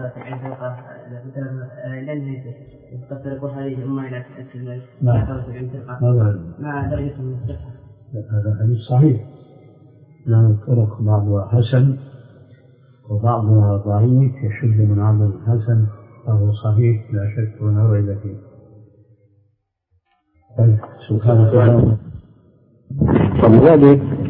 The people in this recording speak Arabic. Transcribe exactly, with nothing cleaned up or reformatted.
ثلاثة وسبعين فرقة مثلا لأن قد تكون هذه الأمة إلى ثلاثة وسبعين فرقة مع درجة من الصحة. هذا حديث صحيح، لأن الطرق بعضها حسن وبعضها ضعيف يشد من عضل الحسن، فهو صحيح لا شك ولا ريب فيه. طيب سبحانك اللهم.